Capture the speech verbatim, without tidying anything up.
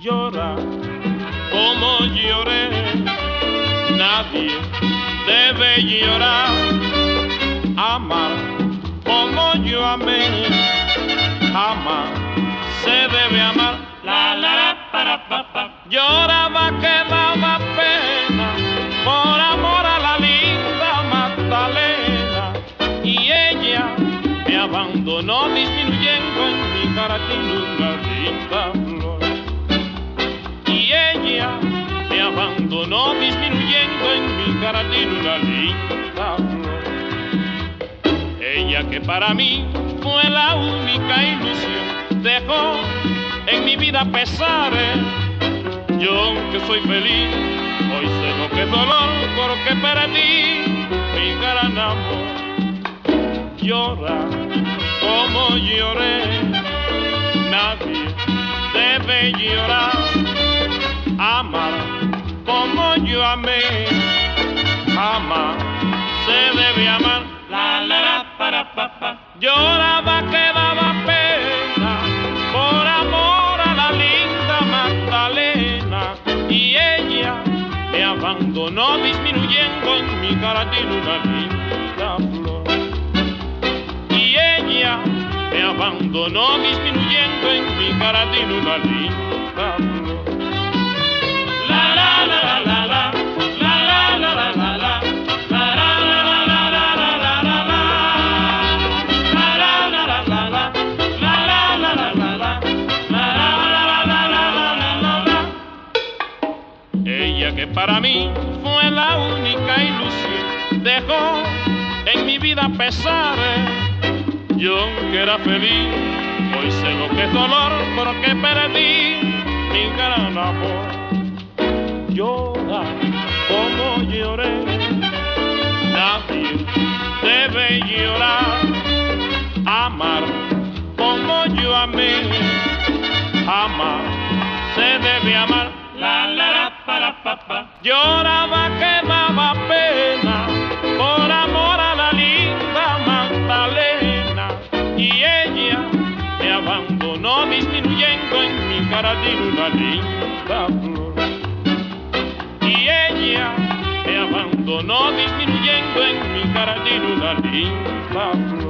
llora como lloré. Nadie debe llorar, amar como yo amé. Jamás se debe amar. La la la para pa pa. Lloraba que daba pena por amor a la linda Magdalena, y ella me abandonó disminuyendo en mi jardín una linda flor. Y ella me abandonó disminuyendo en mi jardín una linda flor. Ella que para mí fue la única ilusión, dejó en mi vida pesares. Yo que soy feliz, hoy sé lo que es dolor, porque perdí mi gran amor. Llora como lloré, nadie debe llorar, amar como yo amé. Jamás se debe amar. La la la para pa pa. Lloraba que daba pena por amor a la linda Magdalena, y ella me abandonó disminuyendo en mi jardín una linda flor. Y ella me abandonó disminuyendo en mi jardín una linda flor. La la la la la la la la la la la. Ella que para mí fue la única ilusión, dejó en mi vida pesares. Yo que era feliz, hoy sé lo que es dolor, porque perdí mi gran amor. Llora como lloré, nadie debe llorar, amar como yo amé. Jamás se debe amar. La la la para pa pa. Lloraba que daba pena por amor a la linda Magdalena, y ella me abandonó disminuyendo en mi jardín una linda flor. Y ella me abandonó disminuyendo en mi jardín una linda flor.